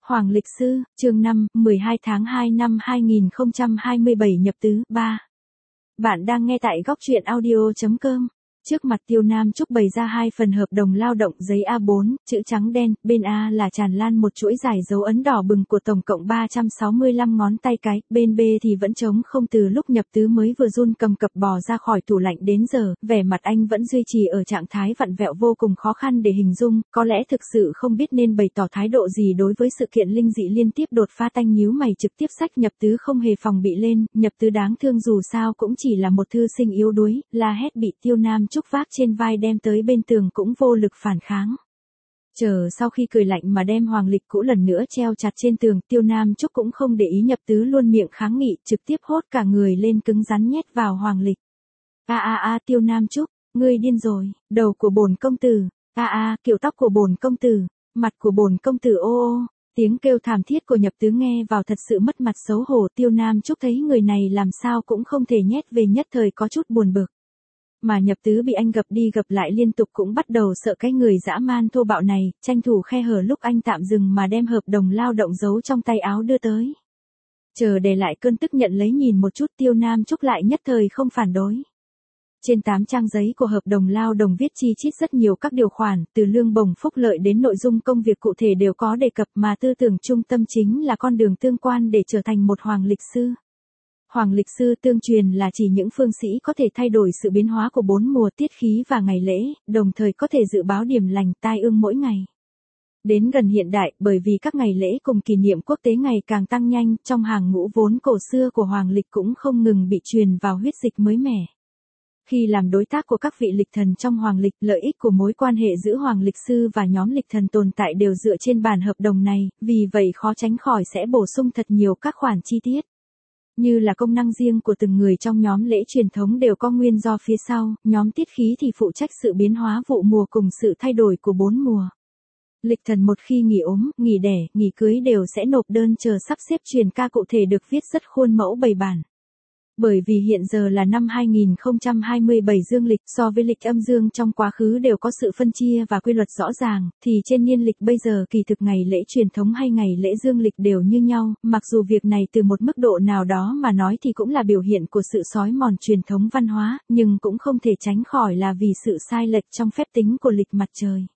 Hoàng lịch sư, chương 5, 12 tháng 2 năm 2027 nhập tứ, 3. Bạn đang nghe tại góc truyện audio.com. Trước mặt Tiêu Nam Trúc bày ra hai phần hợp đồng lao động giấy A4, chữ trắng đen, bên A là tràn lan một chuỗi dài dấu ấn đỏ bừng của tổng cộng 365 ngón tay cái, bên B thì vẫn trống không. Từ lúc nhập tứ mới vừa run cầm cập bò ra khỏi tủ lạnh đến giờ, vẻ mặt anh vẫn duy trì ở trạng thái vặn vẹo vô cùng khó khăn để hình dung, có lẽ thực sự không biết nên bày tỏ thái độ gì đối với sự kiện linh dị liên tiếp đột phá. Tanh nhíu mày trực tiếp xách nhập tứ không hề phòng bị lên, nhập tứ đáng thương dù sao cũng chỉ là một thư sinh yếu đuối, la hét bị Tiêu Nam Trúc vác trên vai đem tới bên tường cũng vô lực phản kháng. Chờ sau khi cười lạnh mà đem hoàng lịch cũ lần nữa treo chặt trên tường, Tiêu Nam Trúc cũng không để ý nhập tứ luôn miệng kháng nghị, trực tiếp hốt cả người lên cứng rắn nhét vào hoàng lịch. Tiêu Nam Trúc, ngươi điên rồi, đầu của bổn công tử, kiểu tóc của bổn công tử, mặt của bổn công tử ô. Tiếng kêu thảm thiết của nhập tứ nghe vào thật sự mất mặt xấu hổ. Tiêu Nam Trúc thấy người này làm sao cũng không thể nhét về, nhất thời có chút buồn bực. Mà nhập tứ bị anh gập đi gập lại liên tục cũng bắt đầu sợ cái người dã man thô bạo này, tranh thủ khe hở lúc anh tạm dừng mà đem hợp đồng lao động giấu trong tay áo đưa tới. Chờ để lại cơn tức nhận lấy nhìn một chút, Tiêu Nam Trúc lại nhất thời không phản đối. Trên 8 trang giấy của hợp đồng lao động viết chi chít rất nhiều các điều khoản, từ lương bổng phúc lợi đến nội dung công việc cụ thể đều có đề cập, mà tư tưởng trung tâm chính là con đường tương quan để trở thành một hoàng lịch sư. Hoàng lịch sư tương truyền là chỉ những phương sĩ có thể thay đổi sự biến hóa của 4 mùa tiết khí và ngày lễ, đồng thời có thể dự báo điểm lành tai ương mỗi ngày. Đến gần hiện đại, bởi vì các ngày lễ cùng kỷ niệm quốc tế ngày càng tăng nhanh, trong hàng ngũ vốn cổ xưa của hoàng lịch cũng không ngừng bị truyền vào huyết dịch mới mẻ. Khi làm đối tác của các vị lịch thần trong hoàng lịch, lợi ích của mối quan hệ giữa hoàng lịch sư và nhóm lịch thần tồn tại đều dựa trên bản hợp đồng này, vì vậy khó tránh khỏi sẽ bổ sung thật nhiều các khoản chi tiết. Như là công năng riêng của từng người trong nhóm lễ truyền thống đều có nguyên do phía sau, nhóm tiết khí thì phụ trách sự biến hóa vụ mùa cùng sự thay đổi của 4 mùa. Lịch thần một khi nghỉ ốm, nghỉ đẻ, nghỉ cưới đều sẽ nộp đơn chờ sắp xếp truyền ca cụ thể được viết rất khuôn mẫu bày bản. Bởi vì hiện giờ là năm 2027 dương lịch, so với lịch âm dương trong quá khứ đều có sự phân chia và quy luật rõ ràng, thì trên niên lịch bây giờ kỳ thực ngày lễ truyền thống hay ngày lễ dương lịch đều như nhau, mặc dù việc này từ một mức độ nào đó mà nói thì cũng là biểu hiện của sự xói mòn truyền thống văn hóa, nhưng cũng không thể tránh khỏi là vì sự sai lệch trong phép tính của lịch mặt trời.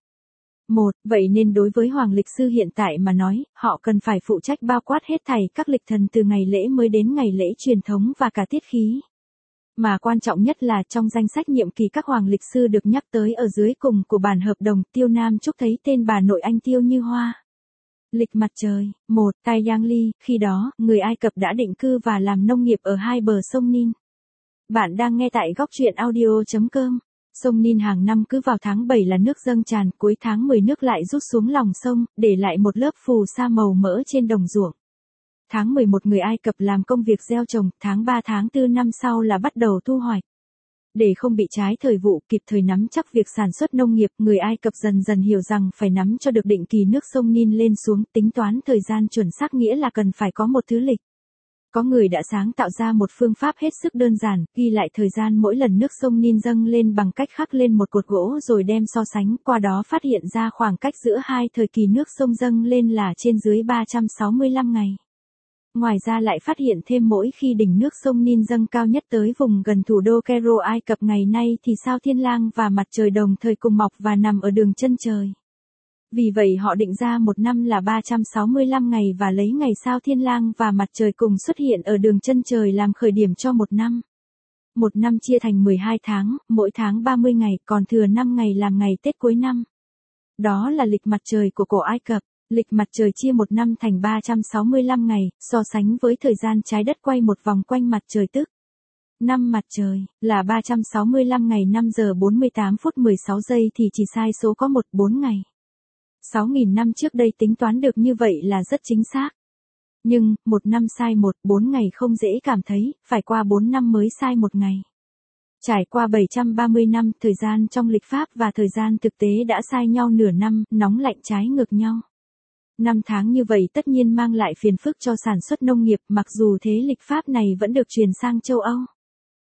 Vậy nên đối với hoàng lịch sư hiện tại mà nói, họ cần phải phụ trách bao quát hết thảy các lịch thần từ ngày lễ mới đến ngày lễ truyền thống và cả tiết khí. Mà quan trọng nhất là trong danh sách nhiệm kỳ các hoàng lịch sư được nhắc tới ở dưới cùng của bản hợp đồng, Tiêu Nam Trúc thấy tên bà nội anh Tiêu Như Hoa. Lịch mặt trời, Tai Giang Ly, khi đó, người Ai Cập đã định cư và làm nông nghiệp ở hai bờ sông Nin. Bạn đang nghe tại góc truyện audio.com. Sông Nin hàng năm cứ vào tháng 7 là nước dâng tràn, cuối tháng 10 nước lại rút xuống lòng sông, để lại một lớp phù sa màu mỡ trên đồng ruộng. Tháng 11 người Ai Cập làm công việc gieo trồng, tháng 3 tháng 4 năm sau là bắt đầu thu hoạch. Để không bị trái thời vụ, kịp thời nắm chắc việc sản xuất nông nghiệp, người Ai Cập dần dần hiểu rằng phải nắm cho được định kỳ nước sông Nin lên xuống, tính toán thời gian chuẩn xác nghĩa là cần phải có một thứ lịch. Có người đã sáng tạo ra một phương pháp hết sức đơn giản, ghi lại thời gian mỗi lần nước sông Nin dâng lên bằng cách khắc lên một cột gỗ rồi đem so sánh, qua đó phát hiện ra khoảng cách giữa hai thời kỳ nước sông dâng lên là trên dưới 365 ngày. Ngoài ra lại phát hiện thêm mỗi khi đỉnh nước sông Nin dâng cao nhất tới vùng gần thủ đô Cairo Ai Cập ngày nay thì sao Thiên Lang và mặt trời đồng thời cùng mọc và nằm ở đường chân trời. Vì vậy họ định ra một năm là 365 ngày và lấy ngày sao Thiên Lang và mặt trời cùng xuất hiện ở đường chân trời làm khởi điểm cho một năm. Một năm chia thành 12 tháng, mỗi tháng 30 ngày, còn thừa 5 ngày làm ngày Tết cuối năm. Đó là lịch mặt trời của cổ Ai Cập. Lịch mặt trời chia một năm thành 365 ngày, so sánh với thời gian trái đất quay một vòng quanh mặt trời tức. Năm mặt trời là 365 ngày 5 giờ 48 phút 16 giây thì chỉ sai số có 4 ngày. 6.000 năm trước đây tính toán được như vậy là rất chính xác. Nhưng, một năm sai 4 ngày không dễ cảm thấy, phải qua 4 năm mới sai 1 ngày. Trải qua 730 năm, thời gian trong lịch pháp và thời gian thực tế đã sai nhau nửa năm, nóng lạnh trái ngược nhau. 5 tháng như vậy tất nhiên mang lại phiền phức cho sản xuất nông nghiệp, mặc dù thế lịch pháp này vẫn được truyền sang châu Âu.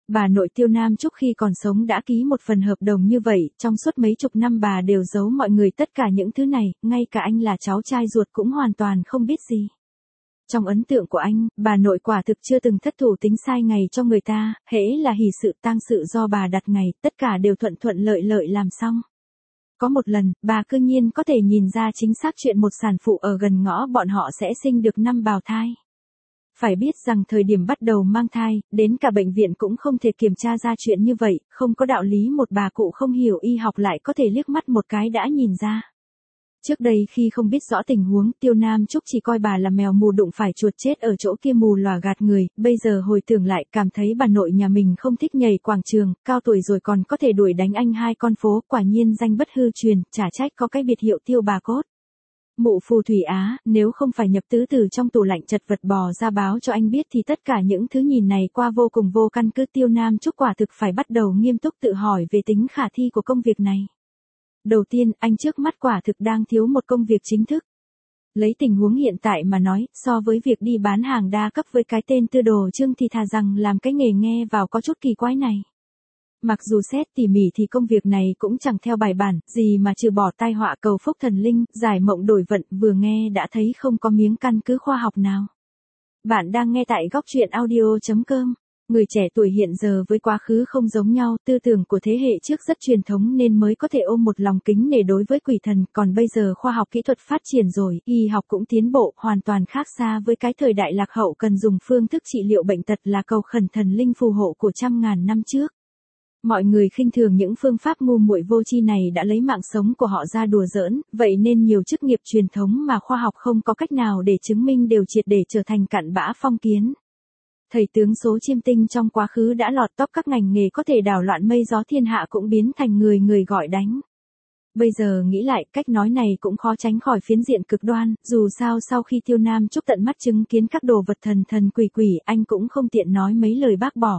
Bà nội Tiêu Nam Trúc khi còn sống đã ký một phần hợp đồng như vậy, trong suốt mấy chục năm bà đều giấu mọi người tất cả những thứ này, ngay cả anh là cháu trai ruột cũng hoàn toàn không biết gì. Trong ấn tượng của anh, bà nội quả thực chưa từng thất thủ tính sai ngày cho người ta, hễ là hỷ sự tang sự do bà đặt ngày, tất cả đều thuận thuận lợi lợi làm xong. Có một lần, bà cư nhiên có thể nhìn ra chính xác chuyện một sản phụ ở gần ngõ bọn họ sẽ sinh được 5 bào thai. Phải biết rằng thời điểm bắt đầu mang thai, đến cả bệnh viện cũng không thể kiểm tra ra chuyện như vậy, không có đạo lý một bà cụ không hiểu y học lại có thể liếc mắt một cái đã nhìn ra. Trước đây khi không biết rõ tình huống, Tiêu Nam Trúc chỉ coi bà là mèo mù đụng phải chuột chết ở chỗ kia mù lòa gạt người, bây giờ hồi tưởng lại cảm thấy bà nội nhà mình không thích nhảy quảng trường, cao tuổi rồi còn có thể đuổi đánh anh hai con phố, quả nhiên danh bất hư truyền, chả trách có cái biệt hiệu Tiêu bà cốt. Mụ phù thủy Á, nếu không phải Nhập Tứ từ trong tủ lạnh chật vật bò ra báo cho anh biết thì tất cả những thứ nhìn này qua vô cùng vô căn cứ. Tiêu Nam Trúc quả thực phải bắt đầu nghiêm túc tự hỏi về tính khả thi của công việc này. Đầu tiên, anh trước mắt quả thực đang thiếu một công việc chính thức. Lấy tình huống hiện tại mà nói, so với việc đi bán hàng đa cấp với cái tên Tư Đồ Trương thì thà rằng làm cái nghề nghe vào có chút kỳ quái này. Mặc dù xét tỉ mỉ thì công việc này cũng chẳng theo bài bản, gì mà trừ bỏ tai họa cầu phúc thần linh, giải mộng đổi vận, vừa nghe đã thấy không có miếng căn cứ khoa học nào. Bạn đang nghe tại góc truyện audio.com. Người trẻ tuổi hiện giờ với quá khứ không giống nhau, tư tưởng của thế hệ trước rất truyền thống nên mới có thể ôm một lòng kính nể đối với quỷ thần, còn bây giờ khoa học kỹ thuật phát triển rồi, y học cũng tiến bộ, hoàn toàn khác xa với cái thời đại lạc hậu cần dùng phương thức trị liệu bệnh tật là cầu khẩn thần linh phù hộ của trăm ngàn năm trước. Mọi người khinh thường những phương pháp ngu muội vô tri này đã lấy mạng sống của họ ra đùa giỡn, vậy nên nhiều chức nghiệp truyền thống mà khoa học không có cách nào để chứng minh đều triệt để trở thành cặn bã phong kiến. Thầy tướng số chiêm tinh trong quá khứ đã lọt top các ngành nghề có thể đảo loạn mây gió thiên hạ cũng biến thành người người gọi đánh. Bây giờ nghĩ lại, cách nói này cũng khó tránh khỏi phiến diện cực đoan, dù sao sau khi Tiêu Nam Trúc tận mắt chứng kiến các đồ vật thần thần quỷ quỷ, anh cũng không tiện nói mấy lời bác bỏ.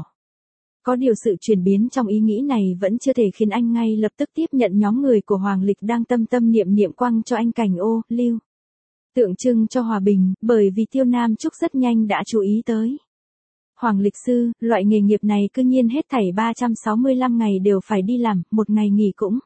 Có điều sự chuyển biến trong ý nghĩ này vẫn chưa thể khiến anh ngay lập tức tiếp nhận nhóm người của Hoàng Lịch đang tâm tâm niệm niệm quăng cho anh cành ô, lưu. Tượng trưng cho hòa bình, bởi vì Tiêu Nam Trúc rất nhanh đã chú ý tới. Hoàng Lịch sư, loại nghề nghiệp này cư nhiên hết thảy 365 ngày đều phải đi làm, một ngày nghỉ cũng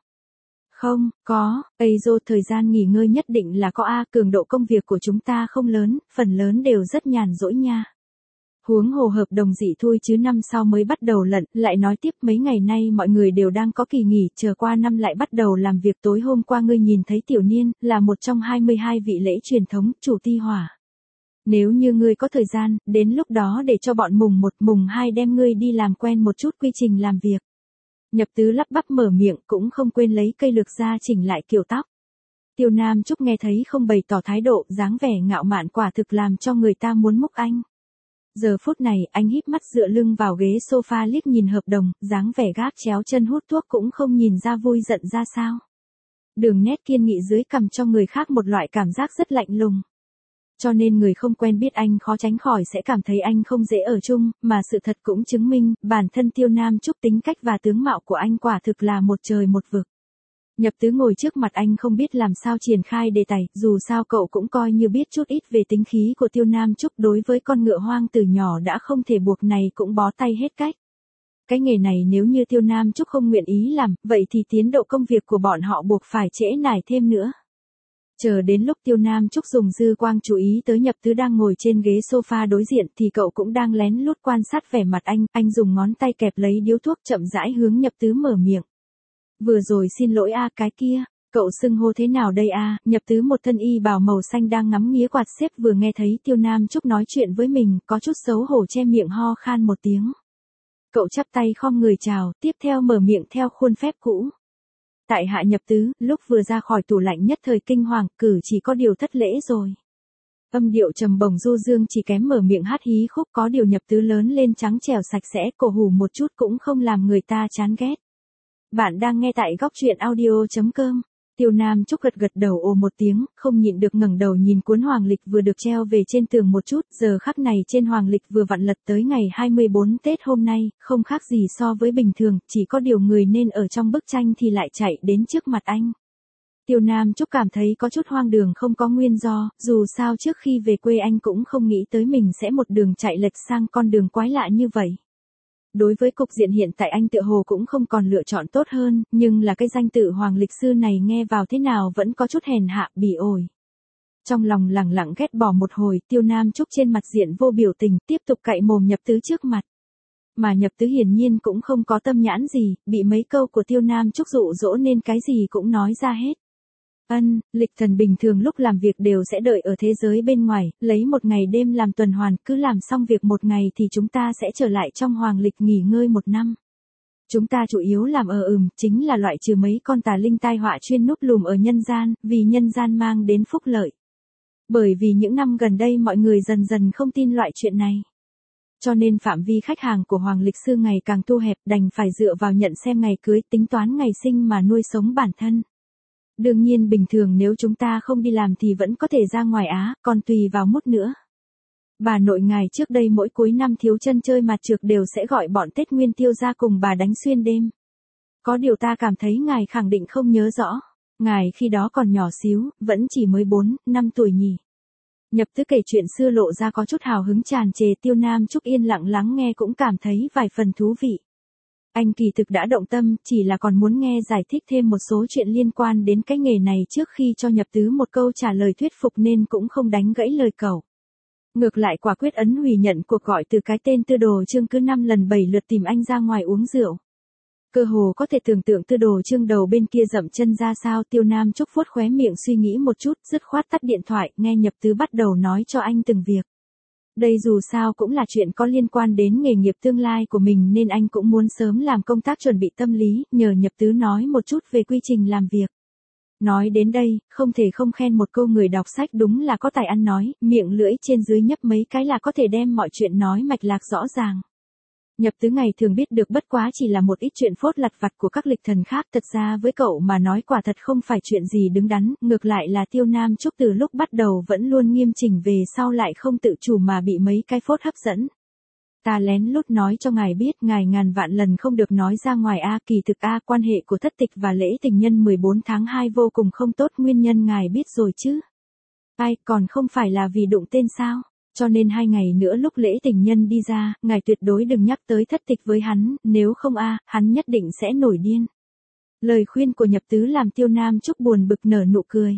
không có. Thời gian nghỉ ngơi nhất định là có a, cường độ công việc của chúng ta không lớn, phần lớn đều rất nhàn rỗi nha. Huống hồ hợp đồng dị thôi chứ năm sau mới bắt đầu lận, lại nói tiếp mấy ngày nay mọi người đều đang có kỳ nghỉ, chờ qua năm lại bắt đầu làm việc. Tối hôm qua ngươi nhìn thấy Tiểu Niên, là một trong 22 vị lễ truyền thống, chủ ti hỏa. Nếu như ngươi có thời gian, đến lúc đó để cho bọn mùng 1, mùng 2 đem ngươi đi làm quen một chút quy trình làm việc. Nhập Tứ lắp bắp mở miệng cũng không quên lấy cây lược ra chỉnh lại kiểu tóc. Tiêu Nam Trúc nghe thấy không bày tỏ thái độ, dáng vẻ ngạo mạn quả thực làm cho người ta muốn múc anh. Giờ phút này, anh híp mắt dựa lưng vào ghế sofa liếc nhìn hợp đồng, dáng vẻ gác chéo chân hút thuốc cũng không nhìn ra vui giận ra sao. Đường nét kiên nghị dưới cằm cho người khác một loại cảm giác rất lạnh lùng. Cho nên người không quen biết anh khó tránh khỏi sẽ cảm thấy anh không dễ ở chung, mà sự thật cũng chứng minh, bản thân Tiêu Nam Trúc tính cách và tướng mạo của anh quả thực là một trời một vực. Nhập Tứ ngồi trước mặt anh không biết làm sao triển khai đề tài, dù sao cậu cũng coi như biết chút ít về tính khí của Tiêu Nam Trúc, đối với con ngựa hoang từ nhỏ đã không thể buộc này cũng bó tay hết cách. Cái nghề này nếu như Tiêu Nam Trúc không nguyện ý làm, vậy thì tiến độ công việc của bọn họ buộc phải trễ nải thêm nữa. Chờ đến lúc Tiêu Nam Trúc dùng dư quang chú ý tới Nhập Tứ đang ngồi trên ghế sofa đối diện thì cậu cũng đang lén lút quan sát vẻ mặt anh dùng ngón tay kẹp lấy điếu thuốc chậm rãi hướng Nhập Tứ mở miệng. Vừa rồi xin lỗi a, cái kia, cậu xưng hô thế nào đây a? Nhập Tứ một thân y bào màu xanh đang ngắm nghía quạt xếp vừa nghe thấy Tiêu Nam Trúc nói chuyện với mình, có chút xấu hổ che miệng ho khan một tiếng. Cậu chắp tay khom người chào, tiếp theo mở miệng theo khuôn phép cũ. Tại hạ Nhập Tứ, lúc vừa ra khỏi tủ lạnh nhất thời kinh hoàng, cử chỉ có điều thất lễ rồi. Âm điệu trầm bổng du dương chỉ kém mở miệng hát hí khúc, có điều Nhập Tứ lớn lên trắng trẻo sạch sẽ, cổ hủ một chút cũng không làm người ta chán ghét. Bạn đang nghe tại góc truyện audio.com. Tiêu Nam Trúc gật gật đầu ồ một tiếng, không nhịn được ngẩng đầu nhìn cuốn Hoàng Lịch vừa được treo về trên tường một chút, giờ khắc này trên Hoàng Lịch vừa vặn lật tới ngày 24 Tết hôm nay, không khác gì so với bình thường, chỉ có điều người nên ở trong bức tranh thì lại chạy đến trước mặt anh. Tiêu Nam Trúc cảm thấy có chút hoang đường không có nguyên do, dù sao trước khi về quê anh cũng không nghĩ tới mình sẽ một đường chạy lệch sang con đường quái lạ như vậy. Đối với cục diện hiện tại anh tựa hồ cũng không còn lựa chọn tốt hơn, nhưng là cái danh tự Hoàng Lịch Sư này nghe vào thế nào vẫn có chút hèn hạ, bỉ ổi. Trong lòng lẳng lặng ghét bỏ một hồi, Tiêu Nam Trúc trên mặt diện vô biểu tình, tiếp tục cạy mồm Nhập Tứ trước mặt. Mà Nhập Tứ hiển nhiên cũng không có tâm nhãn gì, bị mấy câu của Tiêu Nam Trúc dụ dỗ nên cái gì cũng nói ra hết. Lịch Thần bình thường lúc làm việc đều sẽ đợi ở thế giới bên ngoài, lấy một ngày đêm làm tuần hoàn, cứ làm xong việc một ngày thì chúng ta sẽ trở lại trong hoàng lịch nghỉ ngơi một năm. Chúng ta chủ yếu làm chính là loại trừ mấy con tà linh tai họa chuyên núp lùm ở nhân gian, vì nhân gian mang đến phúc lợi. Bởi vì những năm gần đây mọi người dần dần không tin loại chuyện này. Cho nên phạm vi khách hàng của Hoàng Lịch Sư ngày càng thu hẹp, đành phải dựa vào nhận xem ngày cưới, tính toán ngày sinh mà nuôi sống bản thân. Đương nhiên bình thường nếu chúng ta không đi làm thì vẫn có thể ra ngoài Á, còn tùy vào mút nữa. Bà nội ngài trước đây mỗi cuối năm thiếu chân chơi mặt trược đều sẽ gọi bọn Tết Nguyên Tiêu ra cùng bà đánh xuyên đêm. Có điều ta cảm thấy ngài khẳng định không nhớ rõ. Ngài khi đó còn nhỏ xíu, vẫn chỉ mới 4, 5 tuổi nhỉ. Nhập Tứ kể chuyện xưa lộ ra có chút hào hứng tràn trề, Tiêu Nam Trúc yên lặng lắng nghe cũng cảm thấy vài phần thú vị. Anh kỳ thực đã động tâm, chỉ là còn muốn nghe giải thích thêm một số chuyện liên quan đến cái nghề này trước khi cho Nhập Tứ một câu trả lời thuyết phục nên cũng không đánh gãy lời cậu. Ngược lại quả quyết ấn hủy nhận cuộc gọi từ cái tên Tư Đồ Trương cứ 5 lần 7 lượt tìm anh ra ngoài uống rượu. Cơ hồ có thể tưởng tượng Tư Đồ Trương đầu bên kia dậm chân ra sao. Tiêu Nam Trúc vuốt khóe miệng suy nghĩ một chút, dứt khoát tắt điện thoại, nghe Nhập Tứ bắt đầu nói cho anh từng việc. Đây dù sao cũng là chuyện có liên quan đến nghề nghiệp tương lai của mình nên anh cũng muốn sớm làm công tác chuẩn bị tâm lý, nhờ Nhập Tứ nói một chút về quy trình làm việc. Nói đến đây, không thể không khen một câu người đọc sách đúng là có tài ăn nói, miệng lưỡi trên dưới nhấp mấy cái là có thể đem mọi chuyện nói mạch lạc rõ ràng. Nhập Tứ ngày thường biết được bất quá chỉ là một ít chuyện phốt lặt vặt của các lịch thần khác, thật ra với cậu mà nói quả thật không phải chuyện gì đứng đắn, ngược lại là Tiêu Nam Trúc từ lúc bắt đầu vẫn luôn nghiêm chỉnh về sau lại không tự chủ mà bị mấy cái phốt hấp dẫn. Ta lén lút nói cho ngài biết, ngài ngàn vạn lần không được nói ra ngoài kỳ thực quan hệ của Thất Tịch và lễ tình nhân 14 tháng 2 vô cùng không tốt, nguyên nhân ngài biết rồi chứ. Còn không phải là vì đụng tên sao? Cho nên 2 ngày nữa lúc lễ tình nhân đi ra, ngài tuyệt đối đừng nhắc tới Thất Tịch với hắn, nếu không hắn nhất định sẽ nổi điên. Lời khuyên của Nhập Tứ làm Tiêu Nam Trúc buồn bực nở nụ cười.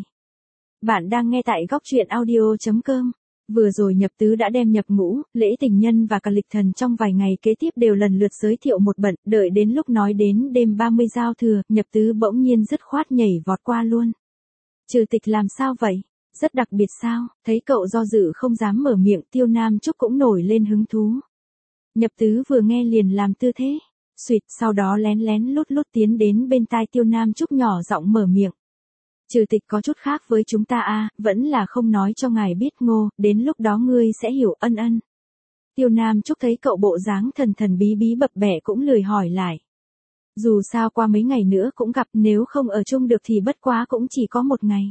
Bạn đang nghe tại góc truyện audio.com. Vừa rồi Nhập Tứ đã đem nhập ngũ, lễ tình nhân và cả lịch thần trong vài ngày kế tiếp đều lần lượt giới thiệu một bận, đợi đến lúc nói đến đêm 30 giao thừa, Nhập Tứ bỗng nhiên dứt khoát nhảy vọt qua luôn. Trừ Tịch làm sao vậy? Rất đặc biệt sao? Thấy cậu do dự không dám mở miệng, Tiêu Nam Trúc cũng nổi lên hứng thú. Nhập Tứ vừa nghe liền làm tư thế, suýt, sau đó lén lén lút lút tiến đến bên tai Tiêu Nam Trúc nhỏ giọng mở miệng. Trừ Tịch có chút khác với chúng ta vẫn là không nói cho ngài biết Ngô, đến lúc đó ngươi sẽ hiểu. Ân. Tiêu Nam Trúc thấy cậu bộ dáng thần thần bí bí bập bẹ cũng lười hỏi lại. Dù sao qua mấy ngày nữa cũng gặp, nếu không ở chung được thì bất quá cũng chỉ có một ngày.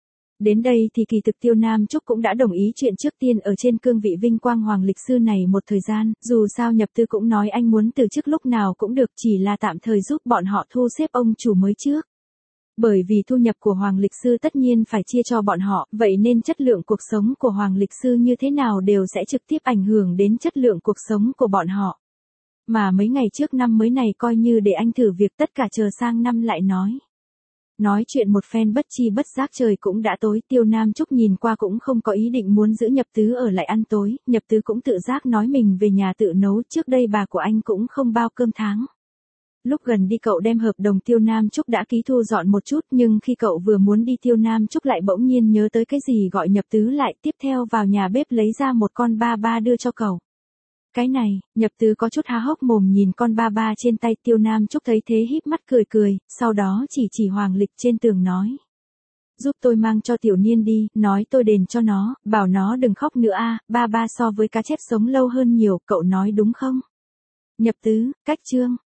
Đến đây thì kỳ thực Tiêu Nam Trúc cũng đã đồng ý chuyện trước tiên ở trên cương vị vinh quang Hoàng Lịch Sư này một thời gian, dù sao Nhập Tứ cũng nói anh muốn từ chức lúc nào cũng được, chỉ là tạm thời giúp bọn họ thu xếp ông chủ mới trước. Bởi vì thu nhập của Hoàng Lịch Sư tất nhiên phải chia cho bọn họ, vậy nên chất lượng cuộc sống của Hoàng Lịch Sư như thế nào đều sẽ trực tiếp ảnh hưởng đến chất lượng cuộc sống của bọn họ. Mà mấy ngày trước năm mới này coi như để anh thử việc, tất cả chờ sang năm lại nói. Nói chuyện một phen bất chi bất giác trời cũng đã tối, Tiêu Nam Trúc nhìn qua cũng không có ý định muốn giữ Nhập Tứ ở lại ăn tối, Nhập Tứ cũng tự giác nói mình về nhà tự nấu, trước đây bà của anh cũng không bao cơm tháng. Lúc gần đi cậu đem hợp đồng Tiêu Nam Trúc đã ký thu dọn một chút, nhưng khi cậu vừa muốn đi Tiêu Nam Trúc lại bỗng nhiên nhớ tới cái gì gọi Nhập Tứ lại, tiếp theo vào nhà bếp lấy ra một con ba ba đưa cho cậu. Cái này, Nhập Tứ có chút há hốc mồm nhìn con ba ba trên tay. Tiêu Nam Trúc thấy thế híp mắt cười, sau đó chỉ Hoàng Lịch trên tường nói. Giúp tôi mang cho Tiểu Niên đi, nói tôi đền cho nó, bảo nó đừng khóc nữa ba ba so với cá chép sống lâu hơn nhiều, cậu nói đúng không? Nhập Tứ, cách chương.